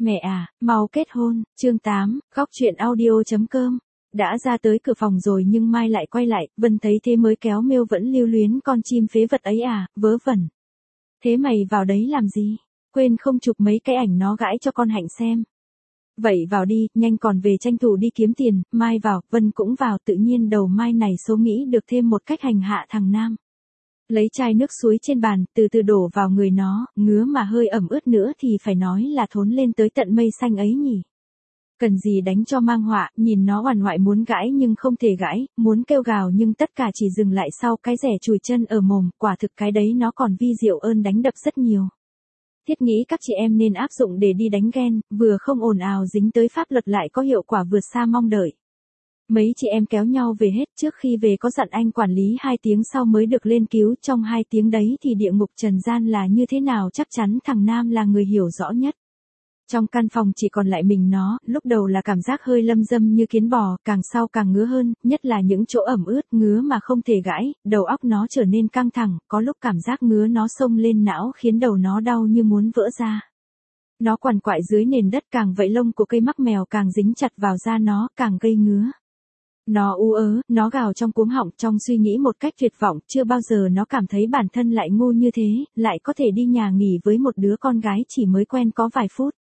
Mẹ à, mau kết hôn, chương 8, góc truyện audio.com. Đã ra tới cửa phòng rồi nhưng Mai lại quay lại, Vân thấy thế mới kéo Mêu vẫn lưu luyến con chim phế vật ấy à, vớ vẩn. Thế mày vào đấy làm gì? Quên không chụp mấy cái ảnh nó gãi cho con Hạnh xem. Vậy vào đi, nhanh còn về tranh thủ đi kiếm tiền. Mai vào, Vân cũng vào, tự nhiên đầu Mai này số nghĩ được thêm một cách hành hạ thằng Nam. Lấy chai nước suối trên bàn, từ từ đổ vào người nó, ngứa mà hơi ẩm ướt nữa thì phải nói là thốn lên tới tận mây xanh ấy nhỉ. Cần gì đánh cho mang họa, nhìn nó oằn oại muốn gãi nhưng không thể gãi, muốn kêu gào nhưng tất cả chỉ dừng lại sau cái rẻ chùi chân ở mồm, quả thực cái đấy nó còn vi diệu ơn đánh đập rất nhiều. Thiết nghĩ các chị em nên áp dụng để đi đánh ghen, vừa không ồn ào dính tới pháp luật lại có hiệu quả vượt xa mong đợi. Mấy chị em kéo nhau về hết, trước khi về có dặn anh quản lý 2 tiếng sau mới được lên cứu, trong 2 tiếng đấy thì địa ngục trần gian là như thế nào chắc chắn thằng Nam là người hiểu rõ nhất. Trong căn phòng chỉ còn lại mình nó, lúc đầu là cảm giác hơi lâm dâm như kiến bò, càng sau càng ngứa hơn, nhất là những chỗ ẩm ướt ngứa mà không thể gãi, đầu óc nó trở nên căng thẳng, có lúc cảm giác ngứa nó xông lên não khiến đầu nó đau như muốn vỡ ra. Nó quằn quại dưới nền đất, càng vậy lông của cây mắc mèo càng dính chặt vào da nó, càng gây ngứa. Nó ú ớ, nó gào trong cuống họng, trong suy nghĩ một cách tuyệt vọng, chưa bao giờ nó cảm thấy bản thân lại ngu như thế, lại có thể đi nhà nghỉ với một đứa con gái chỉ mới quen có vài phút.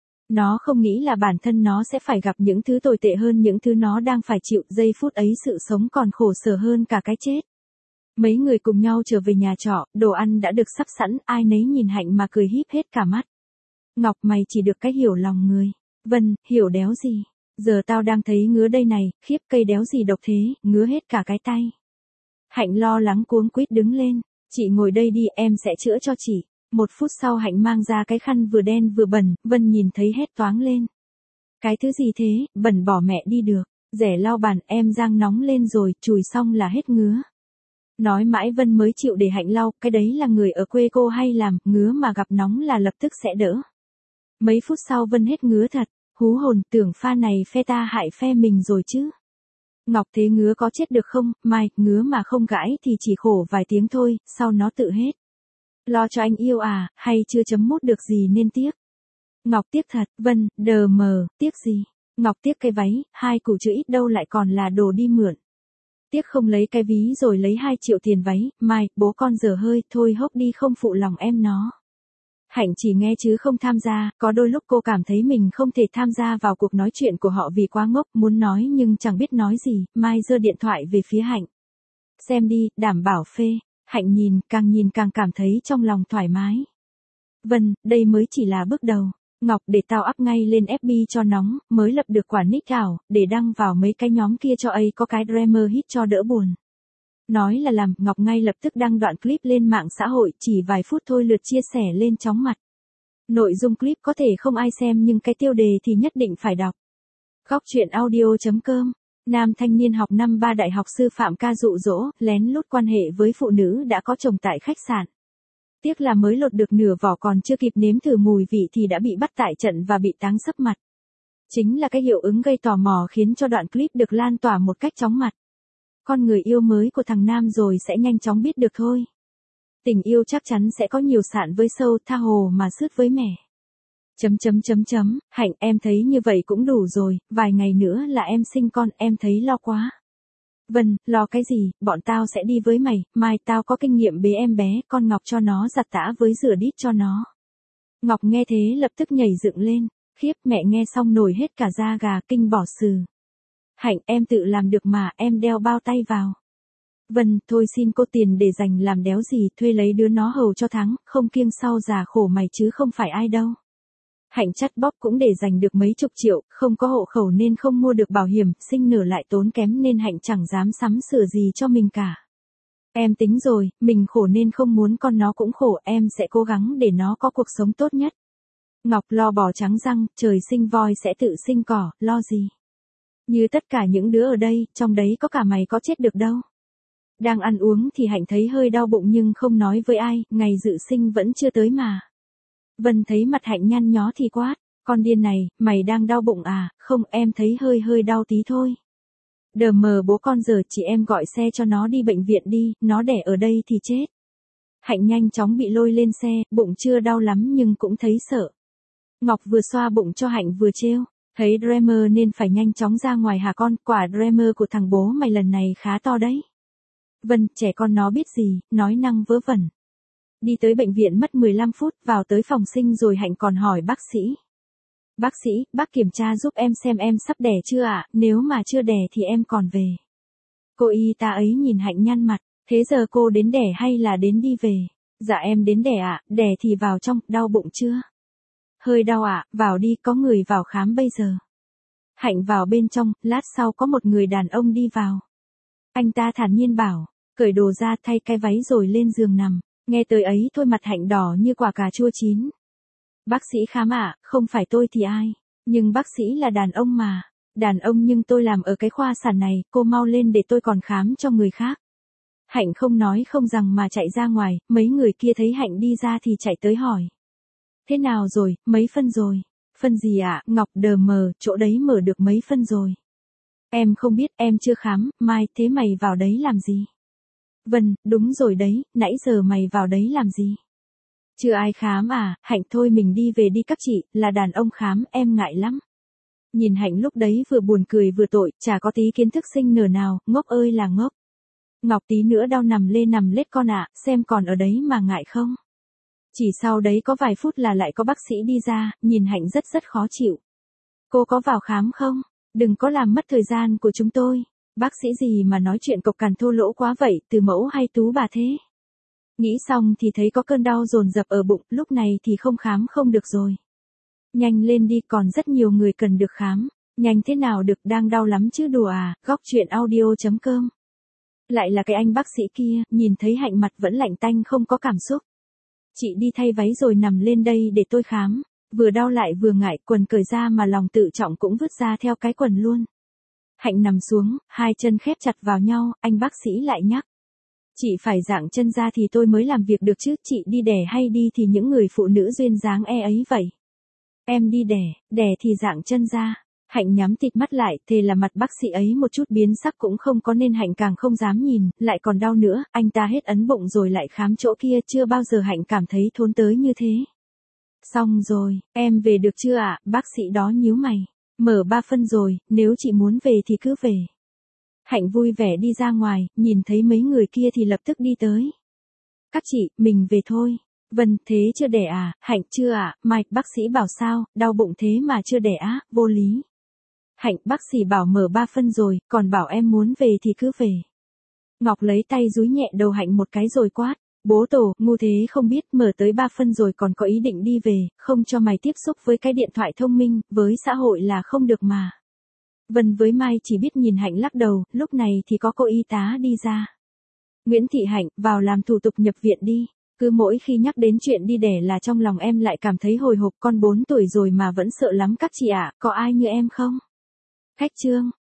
Nó không nghĩ là bản thân nó sẽ phải gặp những thứ tồi tệ hơn những thứ nó đang phải chịu, giây phút ấy sự sống còn khổ sở hơn cả cái chết. Mấy người cùng nhau trở về nhà trọ, đồ ăn đã được sắp sẵn, ai nấy nhìn Hạnh mà cười híp hết cả mắt. Ngọc mày chỉ được cái hiểu lòng người. Vân, hiểu đéo gì. Giờ tao đang thấy ngứa đây này, khiếp cây đéo gì độc thế, ngứa hết cả cái tay. Hạnh lo lắng cuống quýt đứng lên, chị ngồi đây đi em sẽ chữa cho chị. 1 phút sau Hạnh mang ra cái khăn vừa đen vừa bẩn, Vân nhìn thấy hét toáng lên. Cái thứ gì thế, bẩn bỏ mẹ đi được, rẻ lau bàn em rang nóng lên rồi, chùi xong là hết ngứa. Nói mãi Vân mới chịu để Hạnh lau, cái đấy là người ở quê cô hay làm, ngứa mà gặp nóng là lập tức sẽ đỡ. Mấy phút sau Vân hết ngứa thật. Hú hồn, tưởng pha này phe ta hại phe mình rồi chứ. Ngọc thế ngứa có chết được không, Mai, ngứa mà không gãi thì chỉ khổ vài tiếng thôi, sau nó tự hết. Lo cho anh yêu à, hay chưa chấm mút được gì nên tiếc. Ngọc tiếc thật, Vân, đờ mờ, tiếc gì. Ngọc tiếc cái váy, 2 củ chữ ít đâu lại còn là đồ đi mượn. Tiếc không lấy cái ví rồi lấy 2 triệu tiền váy, Mai, bố con dở hơi, thôi hốc đi không phụ lòng em nó. Hạnh chỉ nghe chứ không tham gia, có đôi lúc cô cảm thấy mình không thể tham gia vào cuộc nói chuyện của họ vì quá ngốc, muốn nói nhưng chẳng biết nói gì, Mai giơ điện thoại về phía Hạnh. Xem đi, đảm bảo phê. Hạnh nhìn càng cảm thấy trong lòng thoải mái. Vân, đây mới chỉ là bước đầu. Ngọc để tao up ngay lên FB cho nóng, mới lập được quả nick ảo, để đăng vào mấy cái nhóm kia cho ấy có cái drama hit cho đỡ buồn. Nói là làm, Ngọc ngay lập tức đăng đoạn clip lên mạng xã hội, chỉ vài phút thôi lượt chia sẻ lên chóng mặt. Nội dung clip có thể không ai xem nhưng cái tiêu đề thì nhất định phải đọc. Góc truyện audio.com. Nam thanh niên học năm 3 đại học sư phạm ca dụ dỗ, lén lút quan hệ với phụ nữ đã có chồng tại khách sạn. Tiếc là mới lột được nửa vỏ còn chưa kịp nếm thử mùi vị thì đã bị bắt tại trận và bị táng sấp mặt. Chính là cái hiệu ứng gây tò mò khiến cho đoạn clip được lan tỏa một cách chóng mặt. Con người yêu mới của thằng Nam rồi sẽ nhanh chóng biết được thôi. Tình yêu chắc chắn sẽ có nhiều sạn với sâu, tha hồ mà sướt với mẻ. Hạnh em thấy như vậy cũng đủ rồi, vài ngày nữa là em sinh con, em thấy lo quá. Vân, lo cái gì, bọn tao sẽ đi với mày, mai tao có kinh nghiệm bế em bé, con Ngọc cho nó giặt tã với rửa đít cho nó. Ngọc nghe thế lập tức nhảy dựng lên, khiếp mẹ nghe xong nổi hết cả da gà kinh bỏ sừ. Hạnh em tự làm được mà, em đeo bao tay vào. Vân, thôi xin cô tiền để dành làm đéo gì, thuê lấy đứa nó hầu cho tháng, không kiêng sau già khổ mày chứ không phải ai đâu. Hạnh chắt bóp cũng để dành được mấy chục triệu, không có hộ khẩu nên không mua được bảo hiểm, sinh nở lại tốn kém nên Hạnh chẳng dám sắm sửa gì cho mình cả. Em tính rồi, mình khổ nên không muốn con nó cũng khổ, em sẽ cố gắng để nó có cuộc sống tốt nhất. Ngọc lo bò trắng răng, trời sinh voi sẽ tự sinh cỏ, lo gì. Như tất cả những đứa ở đây, trong đấy có cả mày có chết được đâu. Đang ăn uống thì Hạnh thấy hơi đau bụng nhưng không nói với ai, ngày dự sinh vẫn chưa tới mà. Vân thấy mặt Hạnh nhăn nhó thì quát, con điên này, mày đang đau bụng à, không em thấy hơi đau tí thôi. Đờ mờ bố con giờ chị em gọi xe cho nó đi bệnh viện đi, nó đẻ ở đây thì chết. Hạnh nhanh chóng bị lôi lên xe, bụng chưa đau lắm nhưng cũng thấy sợ. Ngọc vừa xoa bụng cho Hạnh vừa trêu. Thấy Dreamer nên phải nhanh chóng ra ngoài hả con, quả Dreamer của thằng bố mày lần này khá to đấy. Vân, trẻ con nó biết gì, nói năng vớ vẩn. Đi tới bệnh viện mất 15 phút, vào tới phòng sinh rồi Hạnh còn hỏi bác sĩ. Bác sĩ, bác kiểm tra giúp em xem em sắp đẻ chưa ạ, nếu mà chưa đẻ thì em còn về. Cô y tá ấy nhìn Hạnh nhăn mặt, thế giờ cô đến đẻ hay là đến đi về? Dạ em đến đẻ ạ, đẻ thì vào trong, đau bụng chưa? Hơi đau ạ, vào đi, có người vào khám bây giờ. Hạnh vào bên trong, lát sau có một người đàn ông đi vào. Anh ta thản nhiên bảo, cởi đồ ra thay cái váy rồi lên giường nằm. Nghe tới ấy thôi mặt Hạnh đỏ như quả cà chua chín. Bác sĩ khám ạ, không phải tôi thì ai. Nhưng bác sĩ là đàn ông mà. Đàn ông nhưng tôi làm ở cái khoa sản này, cô mau lên để tôi còn khám cho người khác. Hạnh không nói không rằng mà chạy ra ngoài, mấy người kia thấy Hạnh đi ra thì chạy tới hỏi. Thế nào rồi, mấy phân rồi? Phân gì ạ, Ngọc đờ mờ, chỗ đấy mở được mấy phân rồi? Em không biết, em chưa khám, Mai, thế mày vào đấy làm gì? Vân, đúng rồi đấy, nãy giờ mày vào đấy làm gì? Chưa ai khám à, Hạnh thôi mình đi về đi các chị, là đàn ông khám, em ngại lắm. Nhìn Hạnh lúc đấy vừa buồn cười vừa tội, chả có tí kiến thức sinh nửa nào, ngốc ơi là ngốc. Ngọc tí nữa đau nằm lết con ạ, xem còn ở đấy mà ngại không? Chỉ sau đấy có vài phút là lại có bác sĩ đi ra, nhìn Hạnh rất khó chịu. Cô có vào khám không? Đừng có làm mất thời gian của chúng tôi. Bác sĩ gì mà nói chuyện cộc cằn thô lỗ quá vậy, từ mẫu hay tú bà thế? Nghĩ xong thì thấy có cơn đau dồn dập ở bụng, lúc này thì không khám không được rồi. Nhanh lên đi, còn rất nhiều người cần được khám. Nhanh thế nào được, đang đau lắm chứ đùa à, góc chuyện audio.com. Lại là cái anh bác sĩ kia, nhìn thấy Hạnh mặt vẫn lạnh tanh không có cảm xúc. Chị đi thay váy rồi nằm lên đây để tôi khám. Vừa đau lại vừa ngại, quần cởi ra mà lòng tự trọng cũng vứt ra theo cái quần luôn. Hạnh nằm xuống, hai chân khép chặt vào nhau, anh bác sĩ lại nhắc. Chị phải dạng chân ra thì tôi mới làm việc được chứ, chị đi đẻ hay đi thì những người phụ nữ duyên dáng ấy vậy. Em đi đẻ thì dạng chân ra. Hạnh nhắm tịt mắt lại, thề là mặt bác sĩ ấy một chút biến sắc cũng không có nên Hạnh càng không dám nhìn, lại còn đau nữa, anh ta hết ấn bụng rồi lại khám chỗ kia, chưa bao giờ Hạnh cảm thấy thốn tới như thế. Xong rồi, em về được chưa ạ, bác sĩ đó nhíu mày. Mở 3 phân rồi, nếu chị muốn về thì cứ về. Hạnh vui vẻ đi ra ngoài, nhìn thấy mấy người kia thì lập tức đi tới. Các chị, mình về thôi. Vân, thế chưa đẻ à, Hạnh chưa ạ, Mai, bác sĩ bảo sao, đau bụng thế mà chưa đẻ á, vô lý. Hạnh, bác sĩ bảo mở 3 phân rồi, còn bảo em muốn về thì cứ về. Ngọc lấy tay dúi nhẹ đầu Hạnh một cái rồi quát. Bố tổ, ngu thế không biết, mở tới 3 phân rồi còn có ý định đi về, không cho mày tiếp xúc với cái điện thoại thông minh, với xã hội là không được mà. Vân với Mai chỉ biết nhìn Hạnh lắc đầu, lúc này thì có cô y tá đi ra. Nguyễn Thị Hạnh, vào làm thủ tục nhập viện đi. Cứ mỗi khi nhắc đến chuyện đi đẻ là trong lòng em lại cảm thấy hồi hộp, con 4 tuổi rồi mà vẫn sợ lắm các chị ạ, có ai như em không? Khách trương.